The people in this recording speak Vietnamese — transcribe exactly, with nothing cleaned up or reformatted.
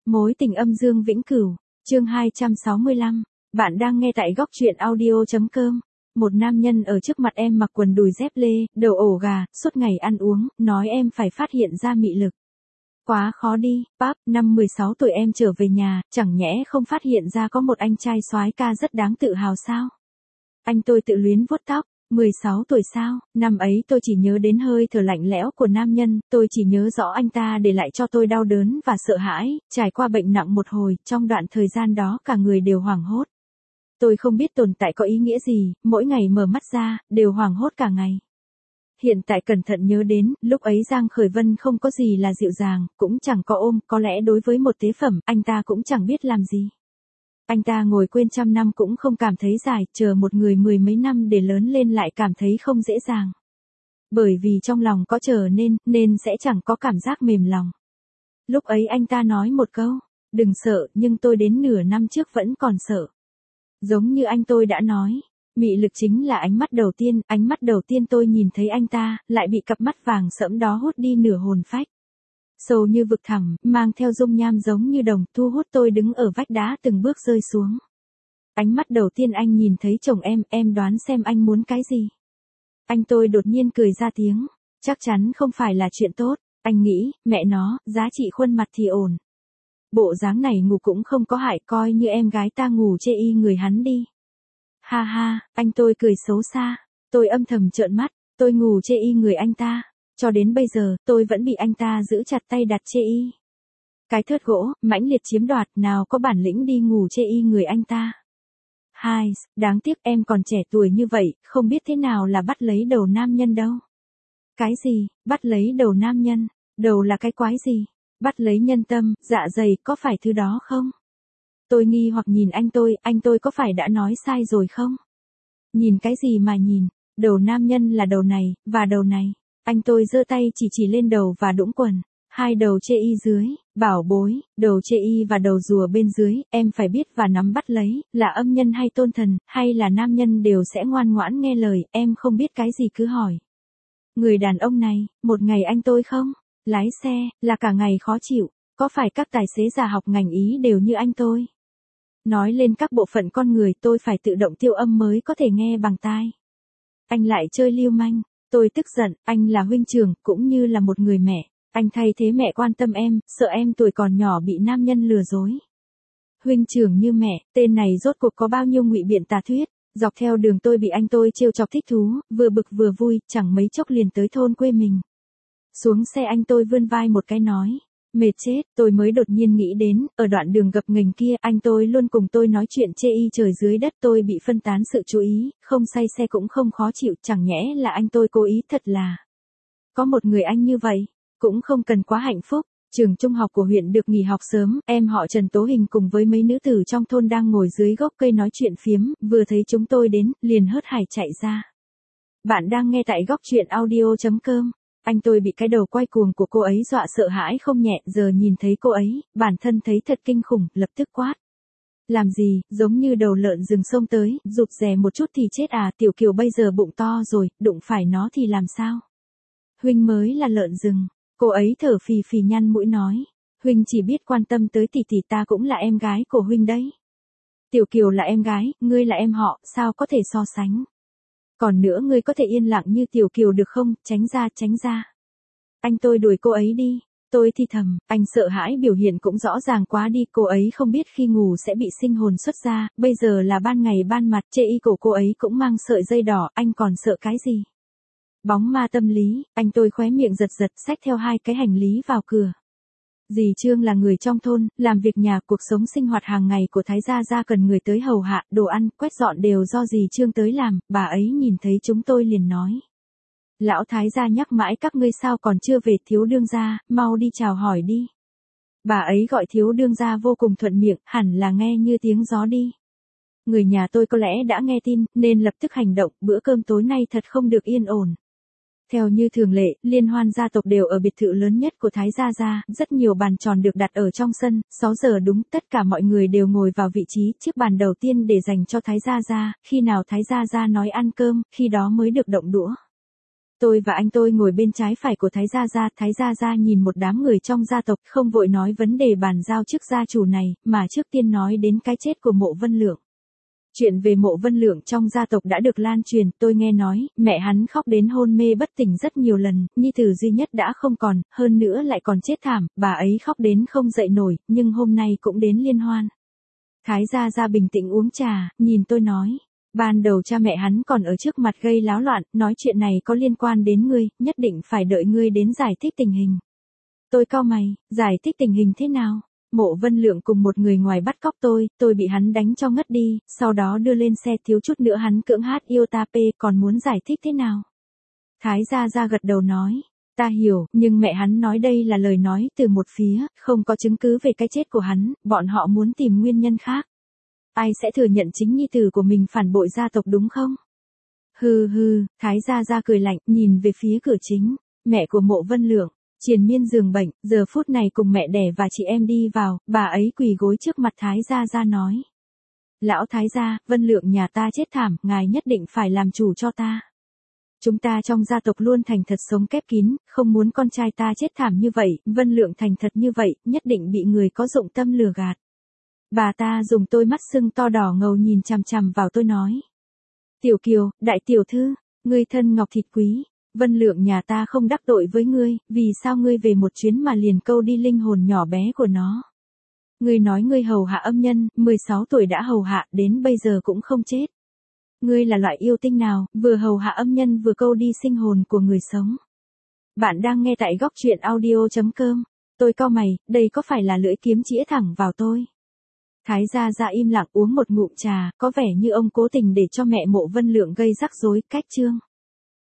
Mối tình âm dương vĩnh cửu, chương hai trăm sáu mươi lăm. Bạn đang nghe tại góc truyện audio.com. Một nam nhân ở trước mặt em mặc quần đùi dép lê, đầu ổ gà, suốt ngày ăn uống, nói em phải phát hiện ra mị lực. Quá khó đi, Pap, năm mười sáu tuổi em trở về nhà, chẳng nhẽ không phát hiện ra có một anh trai soái ca rất đáng tự hào sao? Anh tôi tự luyến vuốt tóc. mười sáu tuổi sao, năm ấy tôi chỉ nhớ đến hơi thở lạnh lẽo của nam nhân, tôi chỉ nhớ rõ anh ta để lại cho tôi đau đớn và sợ hãi, trải qua bệnh nặng một hồi, trong đoạn thời gian đó cả người đều hoảng hốt. Tôi không biết tồn tại có ý nghĩa gì, mỗi ngày mở mắt ra, đều hoảng hốt cả ngày. Hiện tại cẩn thận nhớ đến, lúc ấy Giang Khởi Vân không có gì là dịu dàng, cũng chẳng có ôm, có lẽ đối với một tế phẩm, anh ta cũng chẳng biết làm gì. Anh ta ngồi quên trăm năm cũng không cảm thấy dài, chờ một người mười mấy năm để lớn lên lại cảm thấy không dễ dàng. Bởi vì trong lòng có chờ nên, nên sẽ chẳng có cảm giác mềm lòng. Lúc ấy anh ta nói một câu, đừng sợ, nhưng tôi đến nửa năm trước vẫn còn sợ. Giống như anh tôi đã nói, mị lực chính là ánh mắt đầu tiên, ánh mắt đầu tiên tôi nhìn thấy anh ta, lại bị cặp mắt vàng sẫm đó hút đi nửa hồn phách. Sâu như vực thẳm, mang theo dung nham giống như đồng, thu hút tôi đứng ở vách đá từng bước rơi xuống. Ánh mắt đầu tiên anh nhìn thấy chồng em, em đoán xem anh muốn cái gì. Anh tôi đột nhiên cười ra tiếng, chắc chắn không phải là chuyện tốt, anh nghĩ, mẹ nó, giá trị khuôn mặt thì ổn. Bộ dáng này ngủ cũng không có hại, coi như em gái ta ngủ chê y người hắn đi. Ha ha, anh tôi cười xấu xa, tôi âm thầm trợn mắt, tôi ngủ chê y người anh ta. Cho đến bây giờ, tôi vẫn bị anh ta giữ chặt tay đặt chê y. Cái thớt gỗ, mãnh liệt chiếm đoạt, nào có bản lĩnh đi ngủ chê y người anh ta. Hai, đáng tiếc em còn trẻ tuổi như vậy, không biết thế nào là bắt lấy đầu nam nhân đâu. Cái gì, bắt lấy đầu nam nhân, đầu là cái quái gì? Bắt lấy nhân tâm, dạ dày, có phải thứ đó không? Tôi nghi hoặc nhìn anh tôi, anh tôi có phải đã nói sai rồi không? Nhìn cái gì mà nhìn, đầu nam nhân là đầu này, và đầu này. Anh tôi giơ tay chỉ chỉ lên đầu và đũng quần, hai đầu chê y dưới, bảo bối, đầu chê y và đầu rùa bên dưới, em phải biết và nắm bắt lấy, là âm nhân hay tôn thần, hay là nam nhân đều sẽ ngoan ngoãn nghe lời, em không biết cái gì cứ hỏi. Người đàn ông này, một ngày anh tôi không, lái xe, là cả ngày khó chịu, có phải các tài xế già học ngành ý đều như anh tôi? Nói lên các bộ phận con người tôi phải tự động tiêu âm mới có thể nghe bằng tai. Anh lại chơi lưu manh. Tôi tức giận, anh là huynh trưởng, cũng như là một người mẹ. Anh thay thế mẹ quan tâm em, sợ em tuổi còn nhỏ bị nam nhân lừa dối. Huynh trưởng như mẹ, tên này rốt cuộc có bao nhiêu ngụy biện tà thuyết. Dọc theo đường tôi bị anh tôi trêu chọc thích thú, vừa bực vừa vui, chẳng mấy chốc liền tới thôn quê mình. Xuống xe anh tôi vươn vai một cái nói. Mệt chết, tôi mới đột nhiên nghĩ đến, ở đoạn đường gập ghềnh kia, anh tôi luôn cùng tôi nói chuyện chê y trời dưới đất, tôi bị phân tán sự chú ý, không say xe cũng không khó chịu, chẳng nhẽ là anh tôi cố ý thật là. Có một người anh như vậy, cũng không cần quá hạnh phúc. Trường trung học của huyện được nghỉ học sớm, em họ Trần Tố Hình cùng với mấy nữ tử trong thôn đang ngồi dưới gốc cây nói chuyện phiếm, vừa thấy chúng tôi đến, liền hớt hải chạy ra. Bạn đang nghe tại góc truyện audio.com. Anh tôi bị cái đầu quay cuồng của cô ấy dọa sợ hãi không nhẹ, giờ nhìn thấy cô ấy, bản thân thấy thật kinh khủng, lập tức quát. Làm gì, giống như đầu lợn rừng xông tới, rụt rè một chút thì chết à, Tiểu Kiều bây giờ bụng to rồi, đụng phải nó thì làm sao? Huynh mới là lợn rừng, cô ấy thở phì phì nhăn mũi nói. Huynh chỉ biết quan tâm tới tỷ tỷ, ta cũng là em gái của Huynh đấy. Tiểu Kiều là em gái, ngươi là em họ, sao có thể so sánh? Còn nữa ngươi có thể yên lặng như Tiểu Kiều được không, tránh ra, tránh ra. Anh tôi đuổi cô ấy đi, tôi thì thầm, anh sợ hãi biểu hiện cũng rõ ràng quá đi, cô ấy không biết khi ngủ sẽ bị sinh hồn xuất ra, bây giờ là ban ngày ban mặt, chê y cổ cô ấy cũng mang sợi dây đỏ, anh còn sợ cái gì? Bóng ma tâm lý, anh tôi khóe miệng giật giật, xách theo hai cái hành lý vào cửa. Dì Trương là người trong thôn, làm việc nhà, cuộc sống sinh hoạt hàng ngày của Thái gia gia cần người tới hầu hạ, đồ ăn, quét dọn đều do dì Trương tới làm, bà ấy nhìn thấy chúng tôi liền nói. Lão Thái gia nhắc mãi các ngươi sao còn chưa về, thiếu đương gia, mau đi chào hỏi đi. Bà ấy gọi thiếu đương gia vô cùng thuận miệng, hẳn là nghe như tiếng gió đi. Người nhà tôi có lẽ đã nghe tin, nên lập tức hành động, bữa cơm tối nay thật không được yên ổn. Theo như thường lệ, liên hoan gia tộc đều ở biệt thự lớn nhất của Thái gia gia, rất nhiều bàn tròn được đặt ở trong sân, sáu giờ đúng, tất cả mọi người đều ngồi vào vị trí, chiếc bàn đầu tiên để dành cho Thái gia gia, khi nào Thái gia gia nói ăn cơm, khi đó mới được động đũa. Tôi và anh tôi ngồi bên trái phải của Thái Gia Gia, Thái Gia Gia nhìn một đám người trong gia tộc, không vội nói vấn đề bàn giao chức gia chủ này, mà trước tiên nói đến cái chết của Mộ Vân Lượng. Chuyện về Mộ Vân Lượng trong gia tộc đã được lan truyền, tôi nghe nói, mẹ hắn khóc đến hôn mê bất tỉnh rất nhiều lần, nhi tử duy nhất đã không còn, hơn nữa lại còn chết thảm, bà ấy khóc đến không dậy nổi, nhưng hôm nay cũng đến liên hoan. Thái Gia Gia bình tĩnh uống trà, nhìn tôi nói. Ban đầu cha mẹ hắn còn ở trước mặt gây láo loạn, nói chuyện này có liên quan đến ngươi, nhất định phải đợi ngươi đến giải thích tình hình. Tôi cau mày, giải thích tình hình thế nào? Mộ Vân Lượng cùng một người ngoài bắt cóc tôi, tôi bị hắn đánh cho ngất đi, sau đó đưa lên xe, thiếu chút nữa hắn cưỡng hát yêu ta p, còn muốn giải thích thế nào? Thái Gia Gia gật đầu nói, ta hiểu, nhưng mẹ hắn nói đây là lời nói từ một phía, không có chứng cứ về cái chết của hắn, bọn họ muốn tìm nguyên nhân khác. Ai sẽ thừa nhận chính nhi tử của mình phản bội gia tộc đúng không? Hừ hừ, Thái Gia Gia cười lạnh, nhìn về phía cửa chính, mẹ của Mộ Vân Lượng, triền miên giường bệnh, giờ phút này cùng mẹ đẻ và chị em đi vào, bà ấy quỳ gối trước mặt Thái Gia Gia nói. Lão Thái Gia, Vân Lượng nhà ta chết thảm, ngài nhất định phải làm chủ cho ta. Chúng ta trong gia tộc luôn thành thật sống khép kín, không muốn con trai ta chết thảm như vậy, Vân Lượng thành thật như vậy, nhất định bị người có dụng tâm lừa gạt. Bà ta dùng đôi mắt sưng to đỏ ngầu nhìn chằm chằm vào tôi nói. Tiểu Kiều, đại tiểu thư, ngươi thân ngọc thịt quý, Vân Lượng nhà ta không đắc tội với ngươi, vì sao ngươi về một chuyến mà liền câu đi linh hồn nhỏ bé của nó. Ngươi nói ngươi hầu hạ âm nhân, mười sáu tuổi đã hầu hạ, đến bây giờ cũng không chết. Ngươi là loại yêu tinh nào, vừa hầu hạ âm nhân vừa câu đi sinh hồn của người sống. Bạn đang nghe tại góc truyện audio chấm com. Tôi cau mày, đây có phải là lưỡi kiếm chĩa thẳng vào tôi? Thái Gia Gia im lặng uống một ngụm trà, có vẻ như ông cố tình để cho mẹ Mộ Vân Lượng gây rắc rối, cách chương.